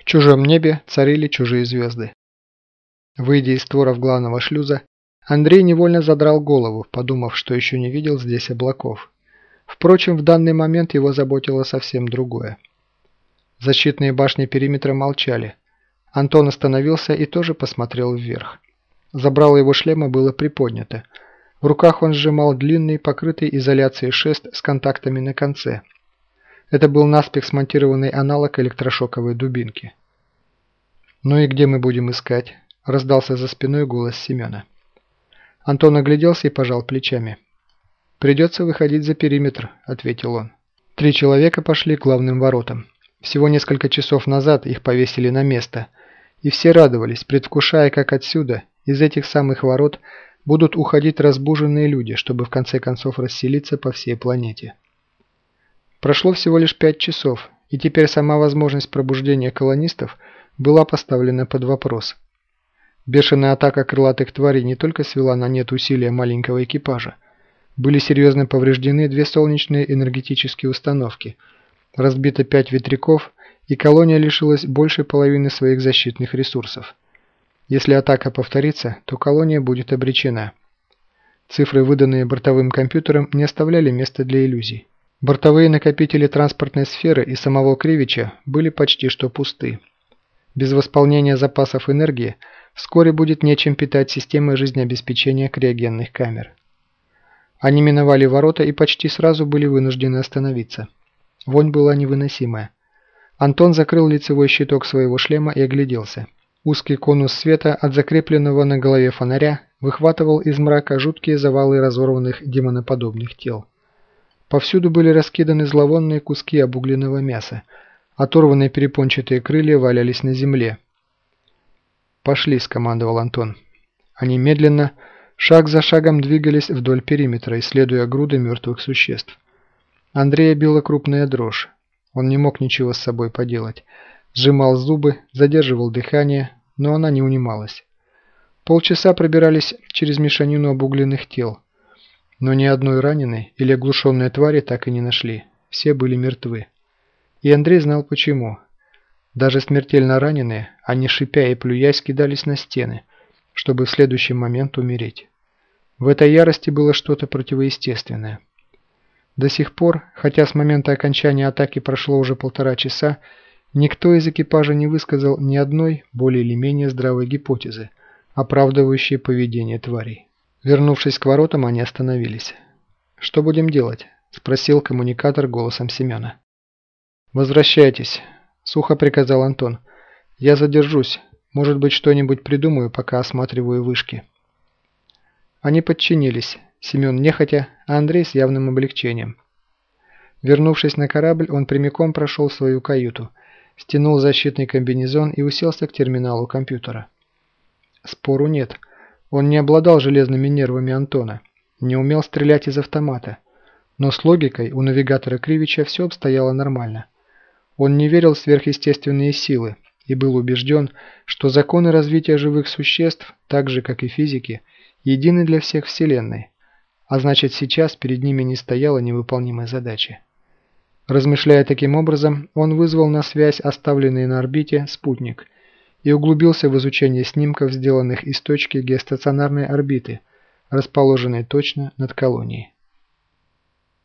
чужом небе царили чужие звезды. Выйдя из створов главного шлюза, Андрей невольно задрал голову, подумав, что еще не видел здесь облаков. Впрочем, в данный момент его заботило совсем другое. Защитные башни периметра молчали. Антон остановился и тоже посмотрел вверх. Забрало его шлема было приподнято. В руках он сжимал длинный, покрытый изоляцией шест с контактами на конце. Это был наспех смонтированный аналог электрошоковой дубинки. «Ну и где мы будем искать?» – раздался за спиной голос Семена. Антон огляделся и пожал плечами. «Придется выходить за периметр», – ответил он. 3 человека пошли к главным воротам. Всего несколько часов назад их повесили на место, и все радовались, предвкушая, как отсюда, из этих самых ворот, будут уходить разбуженные люди, чтобы в конце концов расселиться по всей планете. Прошло всего лишь 5 часов, и теперь сама возможность пробуждения колонистов была поставлена под вопрос. Бешеная атака крылатых тварей не только свела на нет усилия маленького экипажа. Были серьезно повреждены 2 солнечные энергетические установки, разбито 5 ветряков, и колония лишилась большей половины своих защитных ресурсов. Если атака повторится, то колония будет обречена. Цифры, выданные бортовым компьютером, не оставляли места для иллюзий. Бортовые накопители транспортной сферы и самого Кривича были почти что пусты. Без восполнения запасов энергии вскоре будет нечем питать системы жизнеобеспечения криогенных камер. Они миновали ворота и почти сразу были вынуждены остановиться. Вонь была невыносимая. Антон закрыл лицевой щиток своего шлема и огляделся. Узкий конус света от закрепленного на голове фонаря выхватывал из мрака жуткие завалы разорванных демоноподобных тел. Повсюду были раскиданы зловонные куски обугленного мяса. Оторванные перепончатые крылья валялись на земле. «Пошли», – скомандовал Антон. Они медленно, шаг за шагом двигались вдоль периметра, исследуя груды мертвых существ. Андрея била крупная дрожь. Он не мог ничего с собой поделать. Сжимал зубы, задерживал дыхание, но она не унималась. Полчаса пробирались через мешанину обугленных тел. Но ни одной раненой или оглушенной твари так и не нашли. Все были мертвы. И Андрей знал почему. Даже смертельно раненые, они шипя и плюясь кидались на стены, чтобы в следующий момент умереть. В этой ярости было что-то противоестественное. До сих пор, хотя с момента окончания атаки прошло уже 1,5 часа, никто из экипажа не высказал ни одной более или менее здравой гипотезы, оправдывающей поведение тварей. Вернувшись к воротам, они остановились. «Что будем делать?» – спросил коммуникатор голосом Семена. «Возвращайтесь», – сухо приказал Антон. «Я задержусь. Может быть, что-нибудь придумаю, пока осматриваю вышки». Они подчинились. Семен нехотя, а Андрей с явным облегчением. Вернувшись на корабль, он прямиком прошел в свою каюту, стянул защитный комбинезон и уселся к терминалу компьютера. Спору нет. Он не обладал железными нервами Антона, не умел стрелять из автомата. Но с логикой у навигатора Кривича все обстояло нормально. Он не верил в сверхъестественные силы и был убежден, что законы развития живых существ, так же как и физики, едины для всех Вселенной, а значит сейчас перед ними не стояла невыполнимой задачи. Размышляя таким образом, он вызвал на связь оставленный на орбите спутник и углубился в изучение снимков, сделанных из точки геостационарной орбиты, расположенной точно над колонией.